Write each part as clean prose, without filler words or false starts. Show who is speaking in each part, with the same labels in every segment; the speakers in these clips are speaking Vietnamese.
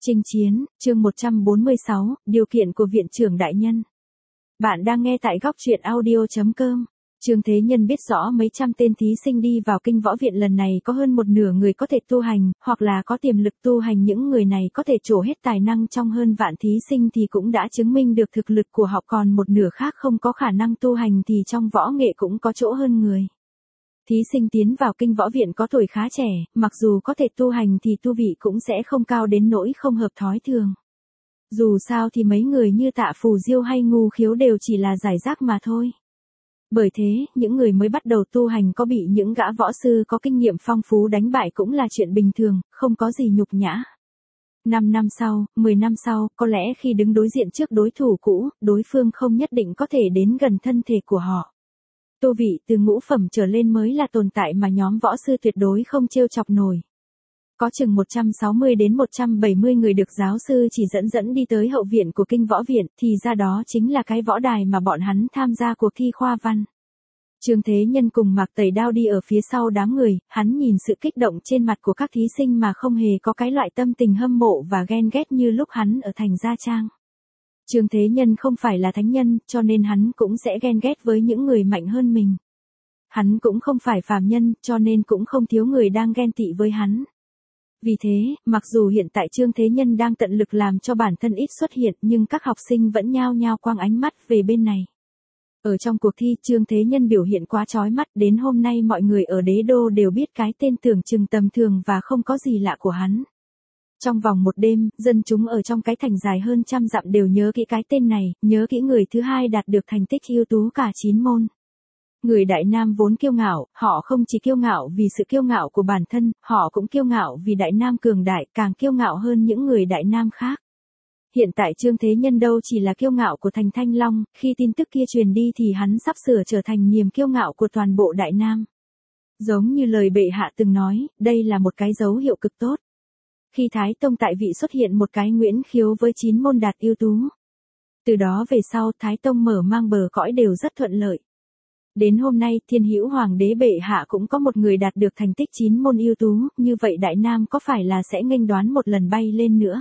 Speaker 1: Chinh chiến, chương 146, điều kiện của viện trưởng đại nhân. Bạn đang nghe tại góc truyện audio.com. Trương Thế Nhân biết rõ mấy trăm tên thí sinh đi vào kinh võ viện lần này có hơn một nửa người có thể tu hành, hoặc là có tiềm lực tu hành. Những người này có thể trổ hết tài năng trong hơn vạn thí sinh thì cũng đã chứng minh được thực lực của họ, còn một nửa khác không có khả năng tu hành thì trong võ nghệ cũng có chỗ hơn người. Thí sinh tiến vào kinh võ viện có tuổi khá trẻ, mặc dù có thể tu hành thì tu vị cũng sẽ không cao đến nỗi không hợp thói thường. Dù sao thì mấy người như Tạ Phù Diêu hay Ngu Khiếu đều chỉ là giải rác mà thôi. Bởi thế, những người mới bắt đầu tu hành có bị những gã võ sư có kinh nghiệm phong phú đánh bại cũng là chuyện bình thường, không có gì nhục nhã. 5 năm sau, 10 năm sau, có lẽ khi đứng đối diện trước đối thủ cũ, đối phương không nhất định có thể đến gần thân thể của họ. Tu vị từ ngũ phẩm trở lên mới là tồn tại mà nhóm võ sư tuyệt đối không trêu chọc nổi. Có chừng 160 đến 170 người được giáo sư chỉ dẫn đi tới hậu viện của kinh võ viện, thì ra đó chính là cái võ đài mà bọn hắn tham gia cuộc thi khoa văn. Trương Thế Nhân cùng Mạc Tẩy Đao đi ở phía sau đám người, hắn nhìn sự kích động trên mặt của các thí sinh mà không hề có cái loại tâm tình hâm mộ và ghen ghét như lúc hắn ở thành Gia Trang. Trương Thế Nhân không phải là thánh nhân, cho nên hắn cũng sẽ ghen ghét với những người mạnh hơn mình. Hắn cũng không phải phàm nhân, cho nên cũng không thiếu người đang ghen tị với hắn. Vì thế, mặc dù hiện tại Trương Thế Nhân đang tận lực làm cho bản thân ít xuất hiện, nhưng các học sinh vẫn nhao nhao quang ánh mắt về bên này. Ở trong cuộc thi, Trương Thế Nhân biểu hiện quá chói mắt, đến hôm nay mọi người ở Đế Đô đều biết cái tên tưởng chừng tầm thường và không có gì lạ của hắn. Trong vòng một đêm, dân chúng ở trong cái thành dài hơn trăm dặm đều nhớ kỹ cái tên này, nhớ kỹ người thứ hai đạt được thành tích ưu tú cả 9 môn. Người Đại Nam vốn kiêu ngạo, họ không chỉ kiêu ngạo vì sự kiêu ngạo của bản thân, họ cũng kiêu ngạo vì Đại Nam cường đại, càng kiêu ngạo hơn những người Đại Nam khác. Hiện tại Trương Thế Nhân đâu chỉ là kiêu ngạo của thành Thanh Long, khi tin tức kia truyền đi thì hắn sắp sửa trở thành niềm kiêu ngạo của toàn bộ Đại Nam. Giống như lời bệ hạ từng nói, đây là một cái dấu hiệu cực tốt. Khi Thái Tông tại vị xuất hiện một cái Nguyễn Khiếu với 9 môn đạt ưu tú. Từ đó về sau Thái Tông mở mang bờ cõi đều rất thuận lợi. Đến hôm nay Thiên Hữu Hoàng đế bệ hạ cũng có một người đạt được thành tích 9 môn ưu tú, như vậy Đại Nam có phải là sẽ nghênh đoán một lần bay lên nữa.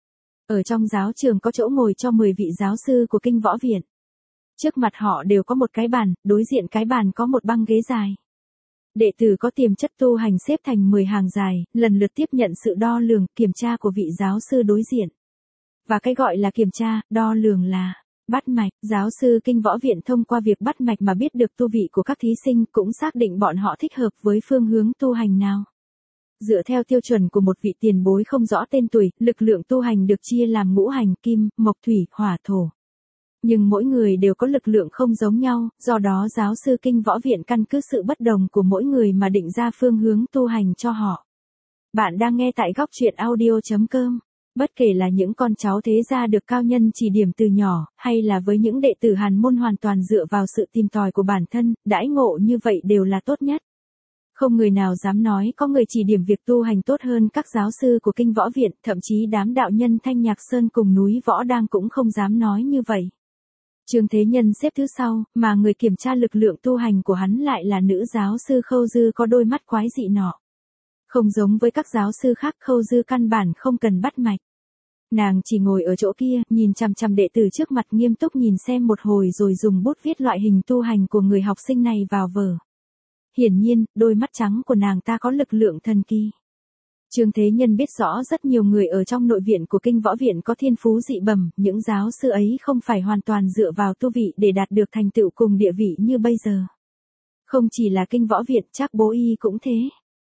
Speaker 1: Ở trong giáo trường có chỗ ngồi cho 10 vị giáo sư của kinh võ viện. Trước mặt họ đều có một cái bàn, đối diện cái bàn có một băng ghế dài. Đệ tử có tiềm chất tu hành xếp thành 10 hàng dài, lần lượt tiếp nhận sự đo lường, kiểm tra của vị giáo sư đối diện. Và cái gọi là kiểm tra, đo lường là bắt mạch. Giáo sư kinh võ viện thông qua việc bắt mạch mà biết được tu vị của các thí sinh, cũng xác định bọn họ thích hợp với phương hướng tu hành nào. Dựa theo tiêu chuẩn của một vị tiền bối không rõ tên tuổi, lực lượng tu hành được chia làm ngũ hành, kim, mộc, thủy, hỏa, thổ. Nhưng mỗi người đều có lực lượng không giống nhau, do đó giáo sư kinh võ viện căn cứ sự bất đồng của mỗi người mà định ra phương hướng tu hành cho họ. Bạn đang nghe tại góc truyện audio.com. Bất kể là những con cháu thế gia được cao nhân chỉ điểm từ nhỏ, hay là với những đệ tử hàn môn hoàn toàn dựa vào sự tìm tòi của bản thân, đãi ngộ như vậy đều là tốt nhất. Không người nào dám nói có người chỉ điểm việc tu hành tốt hơn các giáo sư của kinh võ viện, thậm chí đám đạo nhân Thanh Nhạc Sơn cùng núi Võ Đang cũng không dám nói như vậy. Trương Thế Nhân xếp thứ sau, mà người kiểm tra lực lượng tu hành của hắn lại là nữ giáo sư Khâu Dư có đôi mắt quái dị nọ. Không giống với các giáo sư khác, Khâu Dư căn bản không cần bắt mạch. Nàng chỉ ngồi ở chỗ kia, nhìn chằm chằm đệ tử trước mặt nghiêm túc nhìn xem một hồi rồi dùng bút viết loại hình tu hành của người học sinh này vào vở. Hiển nhiên, đôi mắt trắng của nàng ta có lực lượng thần kỳ. Trương Thế Nhân biết rõ rất nhiều người ở trong nội viện của kinh võ viện có thiên phú dị bẩm, những giáo sư ấy không phải hoàn toàn dựa vào tu vị để đạt được thành tựu cùng địa vị như bây giờ. Không chỉ là kinh võ viện, Trác Bố Y cũng thế.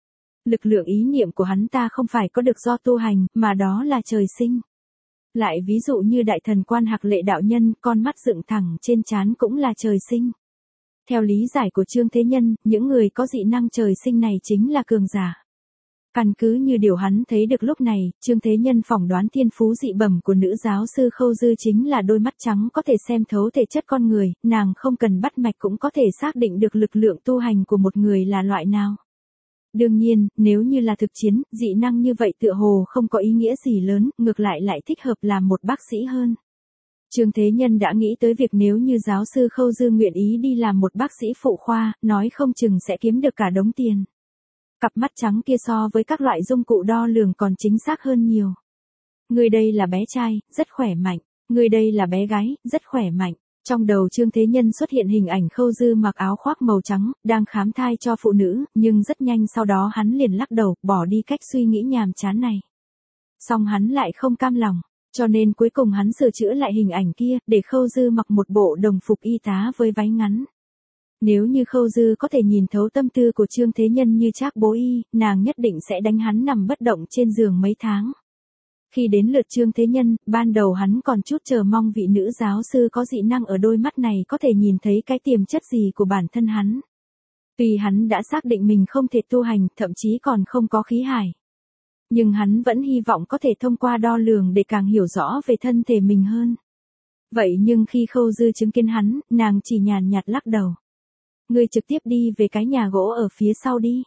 Speaker 1: Lực lượng ý niệm của hắn ta không phải có được do tu hành, mà đó là trời sinh. Lại ví dụ như đại thần Quan Hạc Lệ đạo nhân, con mắt dựng thẳng trên trán cũng là trời sinh. Theo lý giải của Trương Thế Nhân, những người có dị năng trời sinh này chính là cường giả. Căn cứ như điều hắn thấy được lúc này, Trương Thế Nhân phỏng đoán thiên phú dị bẩm của nữ giáo sư Khâu Dư chính là đôi mắt trắng có thể xem thấu thể chất con người, nàng không cần bắt mạch cũng có thể xác định được lực lượng tu hành của một người là loại nào. Đương nhiên, nếu như là thực chiến, dị năng như vậy tựa hồ không có ý nghĩa gì lớn, ngược lại thích hợp làm một bác sĩ hơn. Trương Thế Nhân đã nghĩ tới việc nếu như giáo sư Khâu Dư nguyện ý đi làm một bác sĩ phụ khoa, nói không chừng sẽ kiếm được cả đống tiền. Cặp mắt trắng kia so với các loại dụng cụ đo lường còn chính xác hơn nhiều. Người đây là bé trai, rất khỏe mạnh. Người đây là bé gái, rất khỏe mạnh. Trong đầu Trương Thế Nhân xuất hiện hình ảnh Khâu Dư mặc áo khoác màu trắng, đang khám thai cho phụ nữ, nhưng rất nhanh sau đó hắn liền lắc đầu, bỏ đi cách suy nghĩ nhàm chán này. Song hắn lại không cam lòng, cho nên cuối cùng hắn sửa chữa lại hình ảnh kia, để Khâu Dư mặc một bộ đồng phục y tá với váy ngắn. Nếu như Khâu Dư có thể nhìn thấu tâm tư của Trương Thế Nhân như Trác Bố Y, nàng nhất định sẽ đánh hắn nằm bất động trên giường mấy tháng. Khi đến lượt Trương Thế Nhân, ban đầu hắn còn chút chờ mong vị nữ giáo sư có dị năng ở đôi mắt này có thể nhìn thấy cái tiềm chất gì của bản thân hắn. Tuy hắn đã xác định mình không thể tu hành, thậm chí còn không có khí hải. Nhưng hắn vẫn hy vọng có thể thông qua đo lường để càng hiểu rõ về thân thể mình hơn. Vậy nhưng khi Khâu Dư chứng kiến hắn, nàng chỉ nhàn nhạt lắc đầu. Ngươi trực tiếp đi về cái nhà gỗ ở phía sau đi.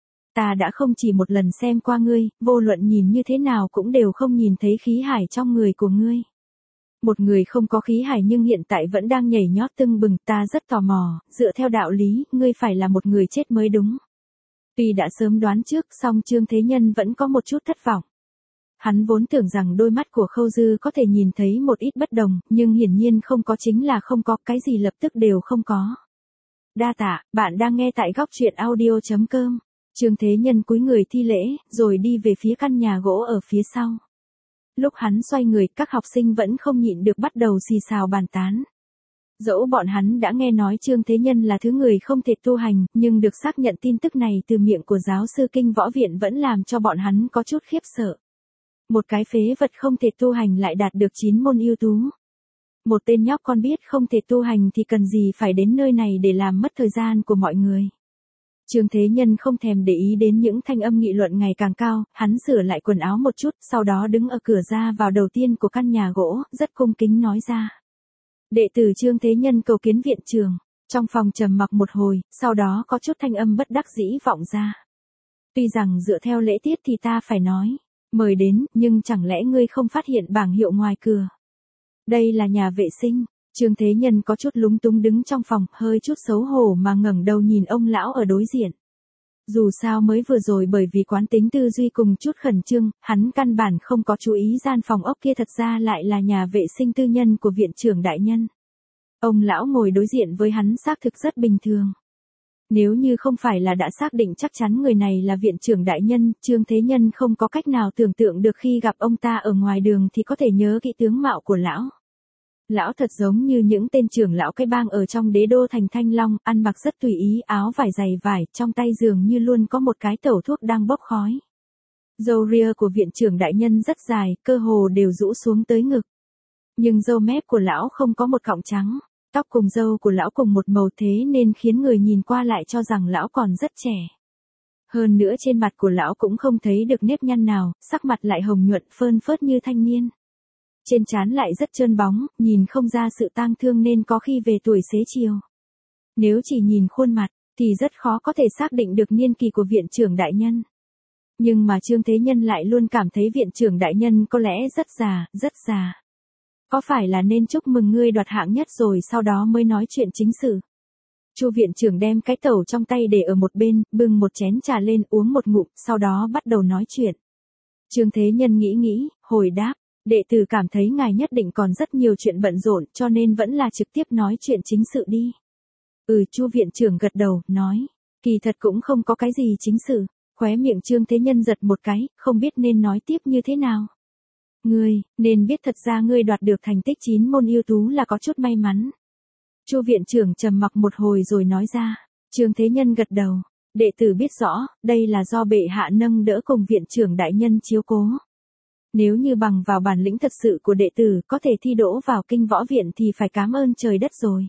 Speaker 1: Ta đã không chỉ một lần xem qua ngươi, vô luận nhìn như thế nào cũng đều không nhìn thấy khí hải trong người của ngươi. Một người không có khí hải nhưng hiện tại vẫn đang nhảy nhót tưng bừng, ta rất tò mò, dựa theo đạo lý, ngươi phải là một người chết mới đúng. Tuy đã sớm đoán trước, song Trương Thế Nhân vẫn có một chút thất vọng. Hắn vốn tưởng rằng đôi mắt của Khâu Dư có thể nhìn thấy một ít bất đồng, nhưng hiển nhiên không có chính là không có, cái gì lập tức đều không có. Đa tạ, bạn đang nghe tại góc truyện audio.com. Trương Thế Nhân cúi người thi lễ, rồi đi về phía căn nhà gỗ ở phía sau. Lúc hắn xoay người, các học sinh vẫn không nhịn được bắt đầu xì xào bàn tán. Dẫu bọn hắn đã nghe nói Trương Thế Nhân là thứ người không thể tu hành, nhưng được xác nhận tin tức này từ miệng của giáo sư Kinh Võ Viện vẫn làm cho bọn hắn có chút khiếp sợ. Một cái phế vật không thể tu hành lại đạt được 9 môn ưu tú. Một tên nhóc con biết không thể tu hành thì cần gì phải đến nơi này để làm mất thời gian của mọi người. Trương Thế Nhân không thèm để ý đến những thanh âm nghị luận ngày càng cao, hắn sửa lại quần áo một chút, sau đó đứng ở cửa ra vào đầu tiên của căn nhà gỗ, rất cung kính nói ra. Đệ tử Trương Thế Nhân cầu kiến viện trưởng. Trong phòng trầm mặc một hồi, sau đó có chút thanh âm bất đắc dĩ vọng ra. Tuy rằng dựa theo lễ tiết thì ta phải nói, mời đến, nhưng chẳng lẽ ngươi không phát hiện bảng hiệu ngoài cửa? Đây là nhà vệ sinh. Trương Thế Nhân có chút lúng túng đứng trong phòng, hơi chút xấu hổ mà ngẩng đầu nhìn ông lão ở đối diện. Dù sao mới vừa rồi bởi vì quán tính tư duy cùng chút khẩn trương, hắn căn bản không có chú ý gian phòng ốc kia thật ra lại là nhà vệ sinh tư nhân của viện trưởng đại nhân. Ông lão ngồi đối diện với hắn xác thực rất bình thường. Nếu như không phải là đã xác định chắc chắn người này là viện trưởng đại nhân, Trương Thế Nhân không có cách nào tưởng tượng được khi gặp ông ta ở ngoài đường thì có thể nhớ kỹ tướng mạo của lão. Lão thật giống như những tên trưởng lão cái bang ở trong đế đô thành Thanh Long, ăn mặc rất tùy ý, áo vải dày vải, trong tay dường như luôn có một cái tẩu thuốc đang bốc khói. Râu ria của viện trưởng đại nhân rất dài, cơ hồ đều rũ xuống tới ngực. Nhưng râu mép của lão không có một cọng trắng, tóc cùng râu của lão cùng một màu thế nên khiến người nhìn qua lại cho rằng lão còn rất trẻ. Hơn nữa trên mặt của lão cũng không thấy được nếp nhăn nào, sắc mặt lại hồng nhuận phơn phớt như thanh niên. Trên trán lại rất trơn bóng, nhìn không ra sự tang thương nên có khi về tuổi xế chiều. Nếu chỉ nhìn khuôn mặt, thì rất khó có thể xác định được niên kỳ của viện trưởng đại nhân. Nhưng mà Trương Thế Nhân lại luôn cảm thấy viện trưởng đại nhân có lẽ rất già, rất già. Có phải là nên chúc mừng ngươi đoạt hạng nhất rồi sau đó mới nói chuyện chính sự? Chu viện trưởng đem cái tẩu trong tay để ở một bên, bưng một chén trà lên uống một ngụm, sau đó bắt đầu nói chuyện. Trương Thế Nhân nghĩ, hồi đáp. Đệ tử cảm thấy ngài nhất định còn rất nhiều chuyện bận rộn cho nên vẫn là trực tiếp nói chuyện chính sự đi. Chu viện trưởng gật đầu, nói. Kỳ thật cũng không có cái gì chính sự. Khóe miệng Trương Thế Nhân giật một cái, không biết nên nói tiếp như thế nào. Ngươi, nên biết thật ra ngươi đoạt được thành tích 9 môn ưu tú là có chút may mắn. Chu viện trưởng trầm mặc một hồi rồi nói ra. Trương Thế Nhân gật đầu. Đệ tử biết rõ, đây là do bệ hạ nâng đỡ cùng viện trưởng đại nhân chiếu cố. Nếu như bằng vào bản lĩnh thật sự của đệ tử có thể thi đỗ vào Kinh Võ Viện thì phải cảm ơn trời đất rồi.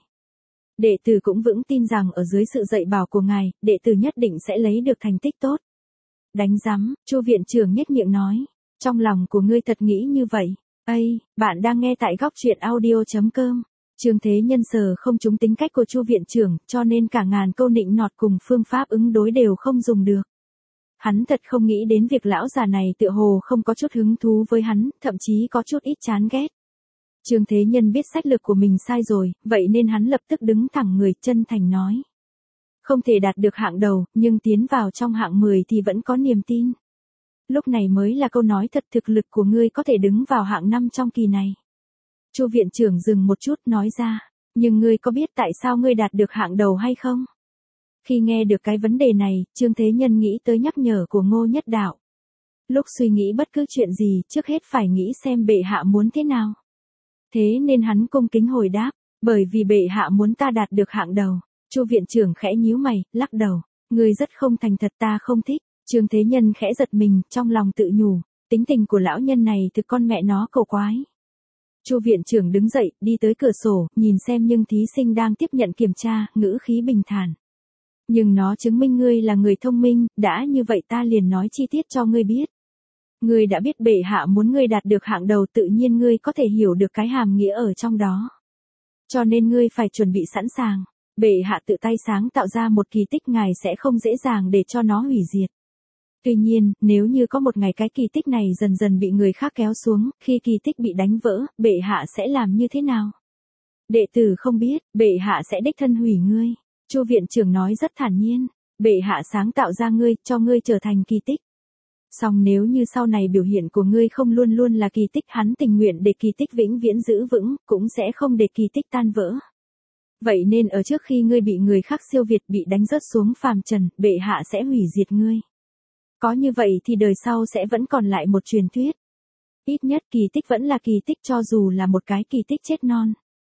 Speaker 1: Đệ tử cũng vững tin rằng ở dưới sự dạy bảo của ngài, đệ tử nhất định sẽ lấy được thành tích tốt. Đánh rắm, Chu viện trưởng nhếch miệng nói, trong lòng của ngươi thật nghĩ như vậy. Bạn đang nghe tại góc truyện audio.com. Trương Thế Nhân sờ không trúng tính cách của Chu viện trưởng, cho nên cả ngàn câu nịnh nọt cùng phương pháp ứng đối đều không dùng được. Hắn thật không nghĩ đến việc lão già này tựa hồ không có chút hứng thú với hắn, thậm chí có chút ít chán ghét. Trương Thế Nhân biết sách lược của mình sai rồi, vậy nên hắn lập tức đứng thẳng người chân thành nói. Không thể đạt được hạng đầu, nhưng tiến vào trong hạng 10 thì vẫn có niềm tin. Lúc này mới là câu nói thật, thực lực của ngươi có thể đứng vào hạng 5 trong kỳ này. Chu viện trưởng dừng một chút nói ra, nhưng ngươi có biết tại sao ngươi đạt được hạng đầu hay không? Khi nghe được cái vấn đề này, Trương Thế Nhân nghĩ tới nhắc nhở của Ngô Nhất Đạo. Lúc suy nghĩ bất cứ chuyện gì, trước hết phải nghĩ xem bệ hạ muốn thế nào. Thế nên hắn cung kính hồi đáp, bởi vì bệ hạ muốn ta đạt được hạng đầu. Chu viện trưởng khẽ nhíu mày, lắc đầu, ngươi rất không thành thật, ta không thích. Trương Thế Nhân khẽ giật mình, trong lòng tự nhủ, tính tình của lão nhân này thực con mẹ nó cầu quái. Chu viện trưởng đứng dậy, đi tới cửa sổ, nhìn xem nhưng thí sinh đang tiếp nhận kiểm tra, ngữ khí bình thản. Nhưng nó chứng minh ngươi là người thông minh, đã như vậy ta liền nói chi tiết cho ngươi biết. Ngươi đã biết bệ hạ muốn ngươi đạt được hạng đầu, tự nhiên ngươi có thể hiểu được cái hàm nghĩa ở trong đó. Cho nên ngươi phải chuẩn bị sẵn sàng. Bệ hạ tự tay sáng tạo ra một kỳ tích, ngài sẽ không dễ dàng để cho nó hủy diệt. Tuy nhiên, nếu như có một ngày cái kỳ tích này dần dần bị người khác kéo xuống, khi kỳ tích bị đánh vỡ, bệ hạ sẽ làm như thế nào? Đệ tử không biết, bệ hạ sẽ đích thân hủy ngươi. Chu viện trưởng nói rất thản nhiên, bệ hạ sáng tạo ra ngươi, cho ngươi trở thành kỳ tích. Song nếu như sau này biểu hiện của ngươi không luôn luôn là kỳ tích, hắn tình nguyện để kỳ tích vĩnh viễn giữ vững, cũng sẽ không để kỳ tích tan vỡ. Vậy nên ở trước khi ngươi bị người khác siêu việt, bị đánh rớt xuống phàm trần, bệ hạ sẽ hủy diệt ngươi. Có như vậy thì đời sau sẽ vẫn còn lại một truyền thuyết. Ít nhất kỳ tích vẫn là kỳ tích, cho dù là một cái kỳ tích chết non.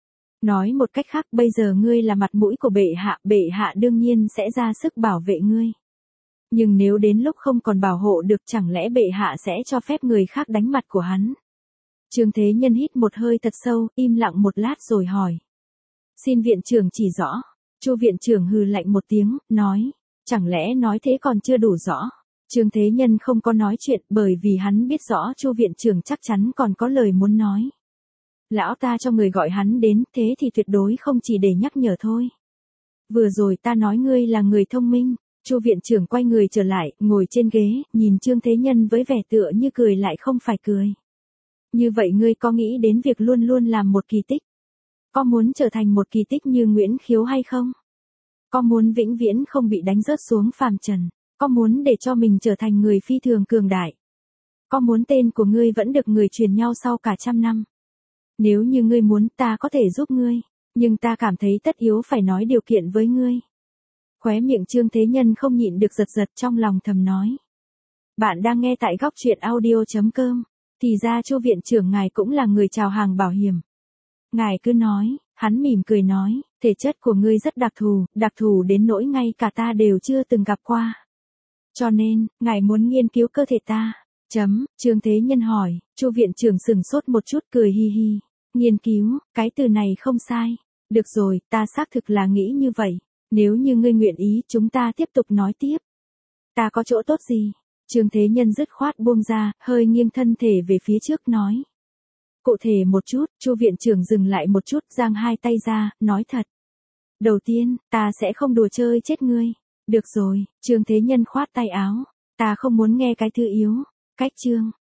Speaker 1: Nói một cách khác, bây giờ ngươi là mặt mũi của bệ hạ đương nhiên sẽ ra sức bảo vệ ngươi. Nhưng nếu đến lúc không còn bảo hộ được, chẳng lẽ bệ hạ sẽ cho phép người khác đánh mặt của hắn? Trương Thế Nhân hít một hơi thật sâu, im lặng một lát rồi hỏi. Xin viện trưởng chỉ rõ. Chu viện trưởng hừ lạnh một tiếng, nói, chẳng lẽ nói thế còn chưa đủ rõ? Trương Thế Nhân không có nói chuyện, bởi vì hắn biết rõ Chu viện trưởng chắc chắn còn có lời muốn nói. Lão ta cho người gọi hắn đến, thế thì tuyệt đối không chỉ để nhắc nhở thôi. Vừa rồi ta nói ngươi là người thông minh. Chu viện trưởng quay người trở lại, ngồi trên ghế, nhìn Trương Thế Nhân với vẻ tựa như cười lại không phải cười. Như vậy ngươi có nghĩ đến việc luôn luôn làm một kỳ tích? Có muốn trở thành một kỳ tích như Nguyễn Khiếu hay không? Có muốn vĩnh viễn không bị đánh rớt xuống phàm trần? Có muốn để cho mình trở thành người phi thường cường đại? Có muốn tên của ngươi vẫn được người truyền nhau sau cả trăm năm? Nếu như ngươi muốn, ta có thể giúp ngươi, nhưng ta cảm thấy tất yếu phải nói điều kiện với ngươi. Khóe miệng Trương Thế Nhân không nhịn được giật giật, trong lòng thầm nói. Bạn đang nghe tại góc truyện audio.com. Thì ra Chu viện trưởng ngài cũng là người chào hàng bảo hiểm. Ngài cứ nói, hắn mỉm cười nói, thể chất của ngươi rất đặc thù đến nỗi ngay cả ta đều chưa từng gặp qua. Cho nên, ngài muốn nghiên cứu cơ thể ta. Trương Thế Nhân hỏi, Chu viện trưởng sừng sốt một chút, cười hi hi. Nghiên cứu, cái từ này không sai. Được rồi, ta xác thực là nghĩ như vậy. Nếu như ngươi nguyện ý, chúng ta tiếp tục nói tiếp. Ta có chỗ tốt gì? Trương Thế Nhân dứt khoát buông ra, hơi nghiêng thân thể về phía trước nói. Cụ thể một chút, Chu viện trưởng dừng lại một chút, giang hai tay ra, nói thật. Đầu tiên, ta sẽ không đùa chơi chết ngươi. Được rồi, Trương Thế Nhân khoát tay áo. Ta không muốn nghe cái thứ yếu. Cách chương.